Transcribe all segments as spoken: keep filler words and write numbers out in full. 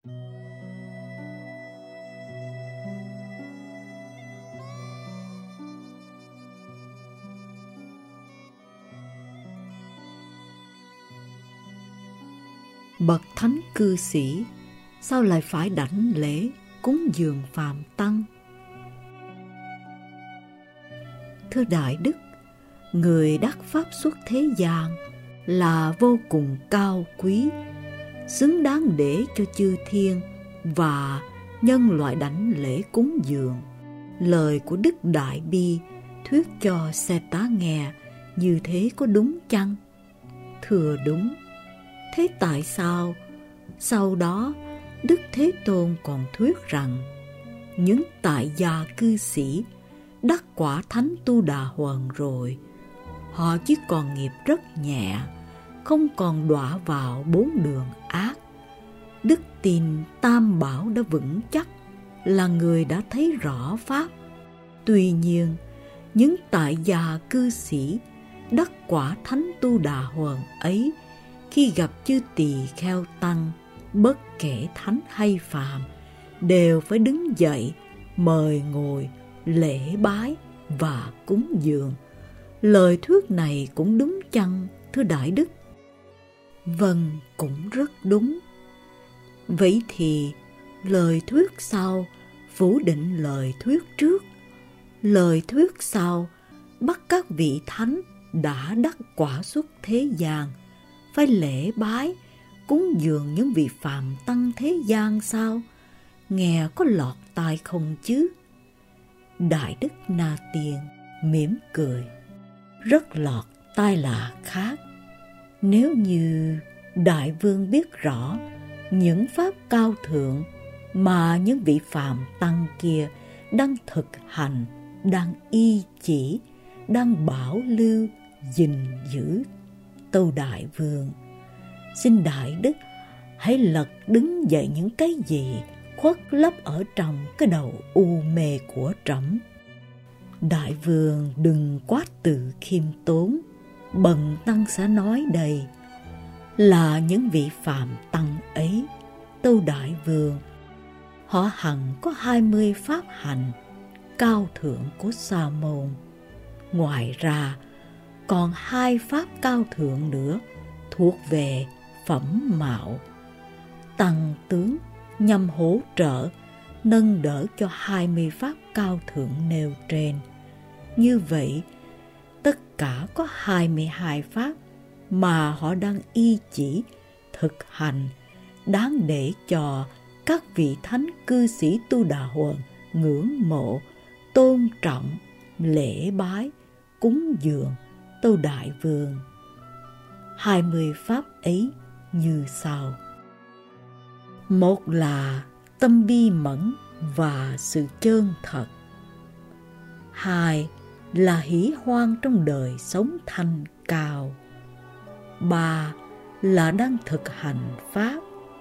Bậc thánh cư sĩ sao lại phải đảnh lễ cúng dường phàm tăng? Thưa Đại Đức, người đắc pháp xuất thế gian là vô cùng cao quý, xứng đáng để cho chư thiên và nhân loại đảnh lễ cúng dường. Lời của Đức Đại Bi thuyết cho Xe Tá nghe như thế có đúng chăng? Thưa đúng. Thế tại sao sau đó Đức Thế Tôn còn thuyết rằng những tại gia cư sĩ đắc quả thánh Tu Đà Hoàn rồi, họ chỉ còn nghiệp rất nhẹ, không còn đọa vào bốn đường ác. Đức tin Tam Bảo đã vững chắc, là người đã thấy rõ Pháp. Tuy nhiên, những tại gia cư sĩ đắc quả thánh Tu Đà Hoàn ấy, khi gặp chư tỳ kheo tăng, bất kể thánh hay phàm, đều phải đứng dậy mời ngồi, lễ bái và cúng dường. Lời thuyết này cũng đúng chăng, thưa Đại Đức? Vâng, cũng rất đúng. Vậy thì lời thuyết sau phủ định lời thuyết trước. Lời thuyết sau bắt các vị thánh đã đắc quả xuất thế gian phải lễ bái, cúng dường những vị phàm tăng thế gian sao? Nghe có lọt tai không chứ? Đại Đức Na Tiên mỉm cười. Rất lọt tai là khác. Nếu như Đại Vương biết rõ những pháp cao thượng mà những vị phàm tăng kia đang thực hành, đang y chỉ, đang bảo lưu, gìn giữ, tâu Đại Vương, xin Đại Đức hãy lật đứng dậy những cái gì khuất lấp ở trong cái đầu u mê của trẫm. Đại Vương đừng quá tự khiêm tốn, bần tăng sẽ nói đây là những vị phàm tăng ấy, tâu Đại Vương, họ hằng có hai mươi pháp hành cao thượng của Sa môn. Ngoài ra còn hai pháp cao thượng nữa thuộc về phẩm mạo. Tăng tướng nhằm hỗ trợ, nâng đỡ cho hai mươi pháp cao thượng nêu trên. Như vậy, tất cả có hai mươi hai pháp mà họ đang y chỉ, thực hành, đáng để cho các vị thánh cư sĩ Tu Đà Hoàn ngưỡng mộ, tôn trọng, lễ bái, cúng dường, tâu Đại Vương. Hai mươi pháp ấy như sau. Một là tâm bi mẫn và sự chân thật. Hai là hỷ hoan trong đời sống thanh cao. Ba là đang thực hành pháp.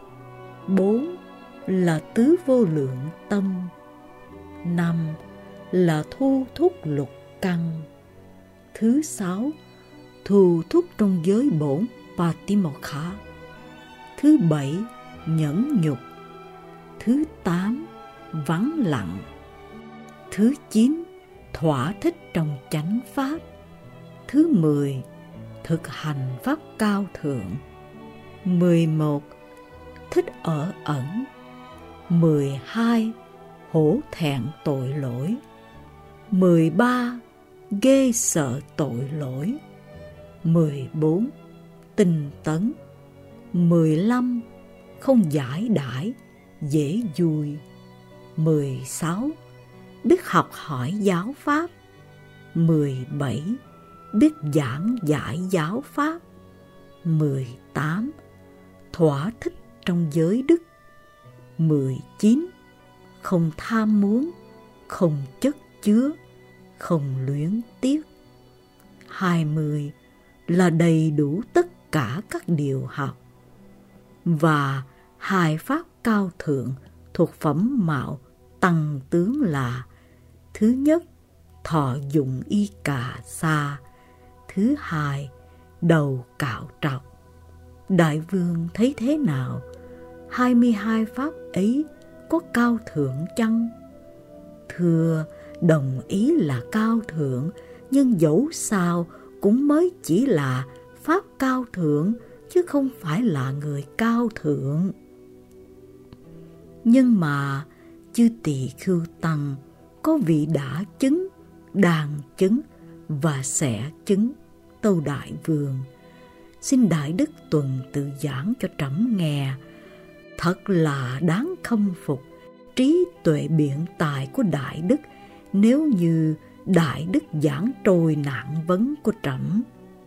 Bốn là tứ vô lượng tâm. Năm là thu thúc lục căn. Thứ sáu, thu thúc trong giới bổn Patimokha. Thứ bảy, nhẫn nhục. Thứ tám, vắng lặng. Thứ chín, thỏa thích trong chánh pháp. Thứ mười, thực hành pháp cao thượng. Mười một, thích ở ẩn. Mười hai, hổ thẹn tội lỗi. Mười ba, ghê sợ tội lỗi. Mười bốn, tinh tấn. Mười lăm, không giải đãi, dễ vui. Mười sáu, biết học hỏi giáo pháp. Mười bảy, biết giảng giải giáo pháp. Mười tám, thỏa thích trong giới đức. Mười chín, không tham muốn, không chất chứa, không luyến tiếc. Hai mươi là đầy đủ tất cả các điều học. Và hai pháp cao thượng thuộc phẩm mạo tăng tướng là: thứ nhất, thọ dụng y cà sa. Thứ hai, đầu cạo trọc. Đại Vương thấy thế nào? hai mươi hai pháp ấy có cao thượng chăng? Thưa, đồng ý là cao thượng, nhưng dẫu sao cũng mới chỉ là pháp cao thượng, chứ không phải là người cao thượng. Nhưng mà chư Tỳ Khưu Tăng có vị đã chứng, đang chứng và sẽ chứng. Tâu Đại Vương, xin Đại Đức Tuần tự giảng cho trẫm nghe. Thật là đáng khâm phục trí tuệ biện tài của Đại Đức, nếu như Đại Đức giảng trôi nạn vấn của trẫm.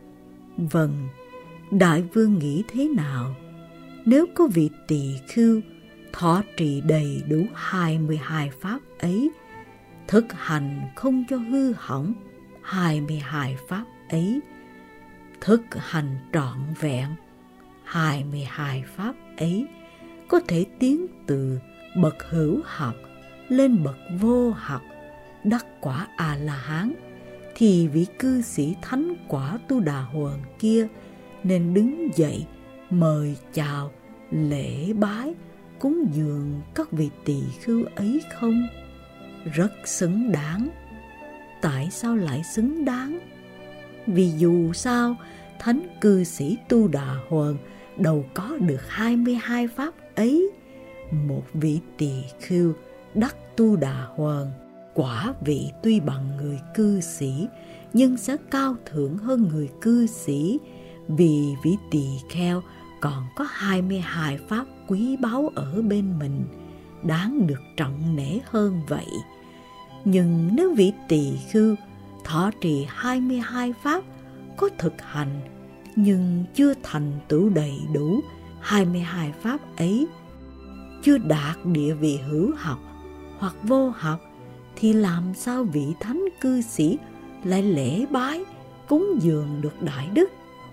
Vâng, Đại Vương nghĩ thế nào? Nếu có vị tỳ khưu thọ trì đầy đủ hai mươi hai pháp ấy, thực hành không cho hư hỏng hai mươi hai pháp ấy, thực hành trọn vẹn hai mươi hai pháp ấy, có thể tiến từ bậc hữu học lên bậc vô học, đắc quả A-la-hán, thì vị cư sĩ thánh quả Tu Đà Hoàng kia nên đứng dậy mời chào, lễ bái, cúng dường các vị tỳ khưu ấy không? Rất xứng đáng. Tại sao lại xứng đáng? Vì dù sao, thánh cư sĩ Tu Đà Hoàng đâu có được hai mươi hai pháp ấy. Một vị tỳ khưu đắc Tu Đà Hoàng, quả vị tuy bằng người cư sĩ, nhưng sẽ cao thượng hơn người cư sĩ, vì vị tỳ kheo còn có hai mươi hai pháp quý báu ở bên mình, đáng được trọng nể hơn vậy. Nhưng nếu vị tỳ khưu thọ trì hai mươi hai pháp, có thực hành nhưng chưa thành tựu đầy đủ hai mươi hai pháp ấy, chưa đạt địa vị hữu học hoặc vô học, thì làm sao vị thánh cư sĩ lại lễ bái cúng dường được Đại Đức?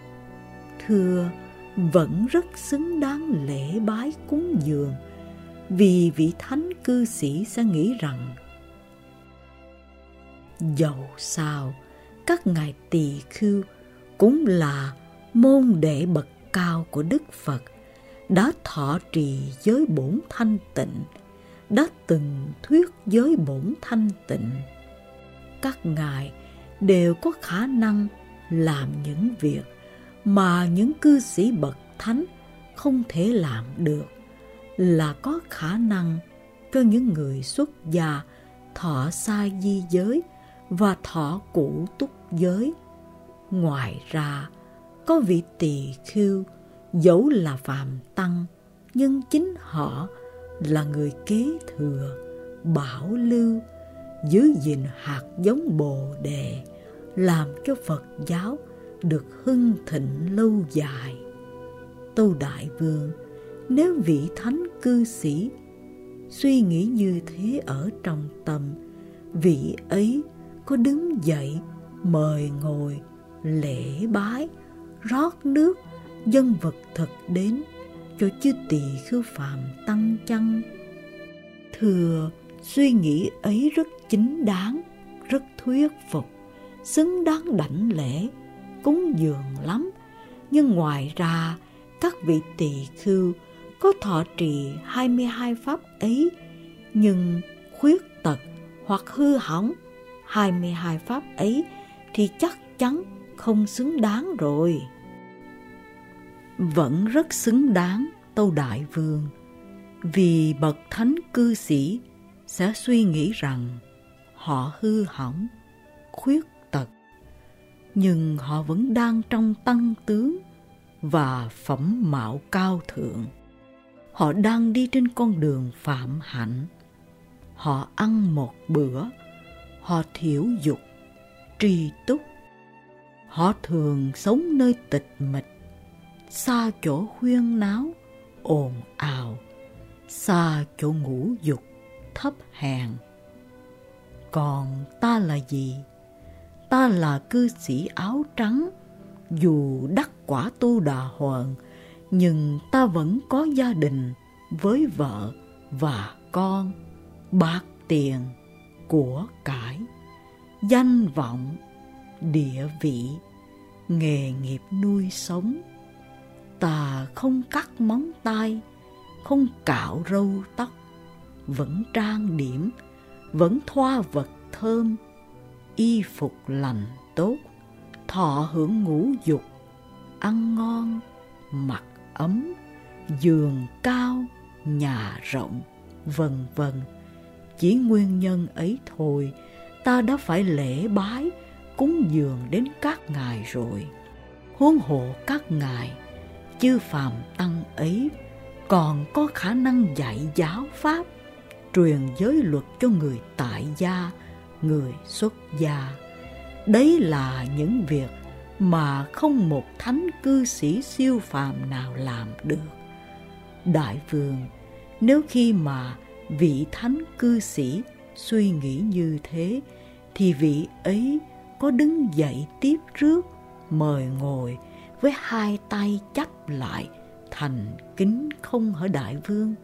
Thưa, vẫn rất xứng đáng lễ bái cúng dường, vì vị thánh cư sĩ sẽ nghĩ rằng dẫu sao các ngài tỳ khưu cũng là môn đệ bậc cao của Đức Phật, đã thọ trì giới bổn thanh tịnh, đã từng thuyết giới bổn thanh tịnh. Các ngài đều có khả năng làm những việc mà những cư sĩ bậc thánh không thể làm được, là có khả năng cho những người xuất gia thọ sa di giới và thọ cụ túc giới. Ngoài ra, có vị tỳ khưu dẫu là phàm tăng, nhưng chính họ là người kế thừa, bảo lưu, giữ gìn hạt giống Bồ Đề, làm cho Phật giáo được hưng thịnh lâu dài. Tâu Đại Vương, nếu vị thánh cư sĩ suy nghĩ như thế ở trong tâm, vị ấy có đứng dậy mời ngồi, lễ bái, rót nước, dâng vật thực đến cho chư tỳ khưu phàm tăng chăng? Thưa, suy nghĩ ấy rất chính đáng, rất thuyết phục, xứng đáng đảnh lễ, cúng dường lắm. Nhưng ngoài ra, các vị tỳ khưu có thọ trì hai mươi hai pháp ấy, nhưng khuyết tật hoặc hư hỏng hai mươi hai pháp ấy, thì chắc chắn không xứng đáng rồi. Vẫn rất xứng đáng, Tâu Đại Vương, vì bậc thánh cư sĩ sẽ suy nghĩ rằng họ hư hỏng, khuyết tật, nhưng họ vẫn đang trong tăng tướng và phẩm mạo cao thượng. Họ đang đi trên con đường phạm hạnh. Họ ăn một bữa, họ thiểu dục, tri túc. Họ thường sống nơi tịch mịch, xa chỗ huyên náo, ồn ào, xa chỗ ngũ dục, thấp hèn. Còn ta là gì? Ta là cư sĩ áo trắng, dù đắc quả Tu Đà Hoàng, nhưng ta vẫn có gia đình với vợ và con, bạc tiền, của cải, danh vọng, địa vị, nghề nghiệp nuôi sống. Ta không cắt móng tay, không cạo râu tóc, vẫn trang điểm, vẫn thoa vật thơm, y phục lành tốt, thọ hưởng ngũ dục, ăn ngon, mặc ấm, giường cao, nhà rộng, vân vân. Chỉ nguyên nhân ấy thôi, ta đã phải lễ bái, cúng dường đến các ngài rồi. Huống hộ các ngài, chư phàm tăng ấy còn có khả năng dạy giáo pháp, truyền giới luật cho người tại gia, người xuất gia. Đấy là những việc mà không một thánh cư sĩ siêu phàm nào làm được. Đại vương, nếu khi mà vị thánh cư sĩ suy nghĩ như thế, thì vị ấy có đứng dậy tiếp rước, mời ngồi với hai tay chắp lại, thành kính không hả đại vương?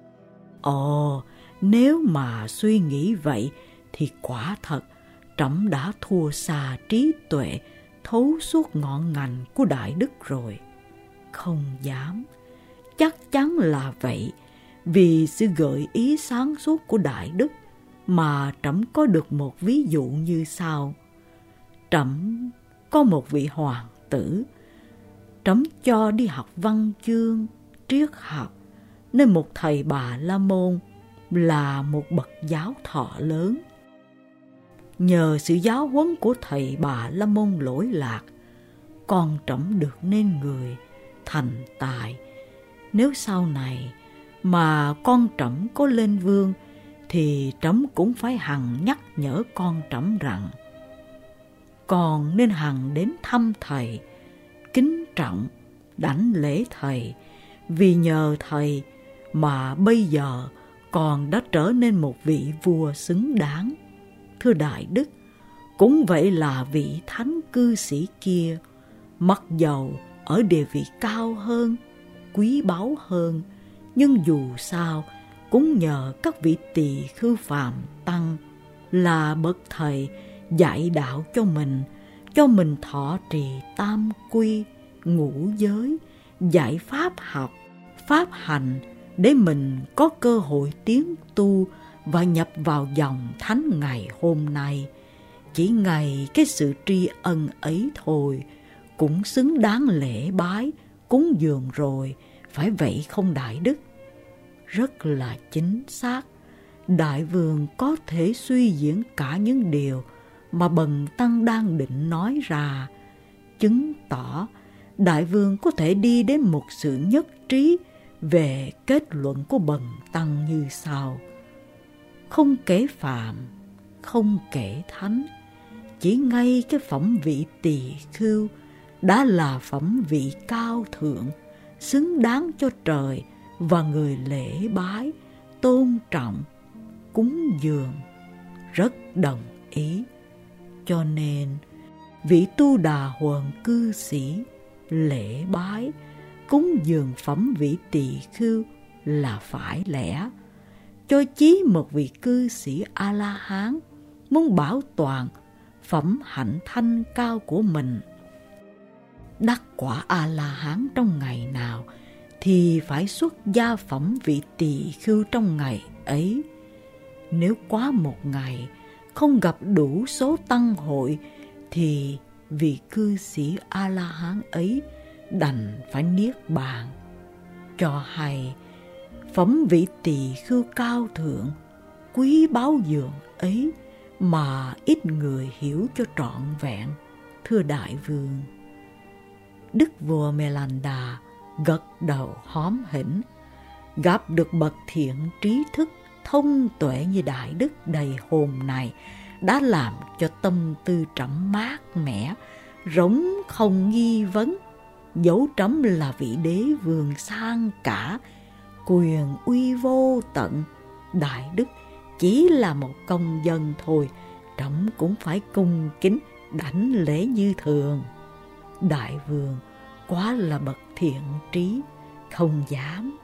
Ồ, nếu mà suy nghĩ vậy thì quả thật trẫm đã thua xa trí tuệ, thấu suốt ngọn ngành của đại đức rồi. Không dám, chắc chắn là vậy. Vì sự gợi ý sáng suốt của đại đức mà trẫm có được một ví dụ như sau. Trẫm có một vị hoàng tử, trẫm cho đi học văn chương, triết học, nên một thầy Bà La Môn là một bậc giáo thọ lớn. Nhờ sự giáo huấn của thầy Bà La Môn lỗi lạc, con trẫm được nên người, thành tài. Nếu sau này mà con trẫm có lên vương, thì trẫm cũng phải hằng nhắc nhở con trẫm rằng con nên hằng đến thăm thầy, kính trọng, đảnh lễ thầy, vì nhờ thầy mà bây giờ con đã trở nên một vị vua xứng đáng. Thưa đại đức, cũng vậy là vị thánh cư sĩ kia, mặc dầu ở địa vị cao hơn, quý báu hơn, nhưng dù sao cũng nhờ các vị tỳ khưu phàm tăng là bậc thầy dạy đạo cho mình, cho mình thọ trì tam quy, ngũ giới, dạy pháp học, pháp hành, để mình có cơ hội tiến tu và nhập vào dòng thánh ngày hôm nay. Chỉ ngày cái sự tri ân ấy thôi cũng xứng đáng lễ bái, cúng dường rồi, phải vậy không đại đức? Rất là chính xác. Đại vương có thể suy diễn cả những điều mà bần tăng đang định nói ra, chứng tỏ đại vương có thể đi đến một sự nhất trí về kết luận của bần tăng như sau. Không kể phàm, không kể thánh, chỉ ngay cái phẩm vị tỳ khưu đã là phẩm vị cao thượng, xứng đáng cho trời và người lễ bái, tôn trọng, cúng dường. Rất đồng ý. Cho nên vị Tu Đà Huần cư sĩ lễ bái, cúng dường phẩm vị tỳ khưu là phải lẽ. Cho chí một vị cư sĩ A-la-hán muốn bảo toàn phẩm hạnh thanh cao của mình, đắc quả A-la-hán trong ngày nào thì phải xuất gia phẩm vị tỳ khưu trong ngày ấy. Nếu quá một ngày không gặp đủ số tăng hội, thì vị cư sĩ A-la-hán ấy đành phải niết bàn. Cho hay phẩm vị tỳ khưu cao thượng, quý báu dường ấy mà ít người hiểu cho trọn vẹn. Thưa đại vương, đức vua Mê-lan-đa gật đầu hóm hỉnh. Gặp được bậc thiện trí thức, thông tuệ như đại đức đầy hồn này đã làm cho tâm tư trẫm mát mẻ, rỗng không nghi vấn. Dẫu trẫm là vị đế vương sang cả, quyền uy vô tận, đại đức chỉ là một công dân thôi, trẫm cũng phải cung kính đảnh lễ như thường. Đại vương quá là bậc thiện trí, không dám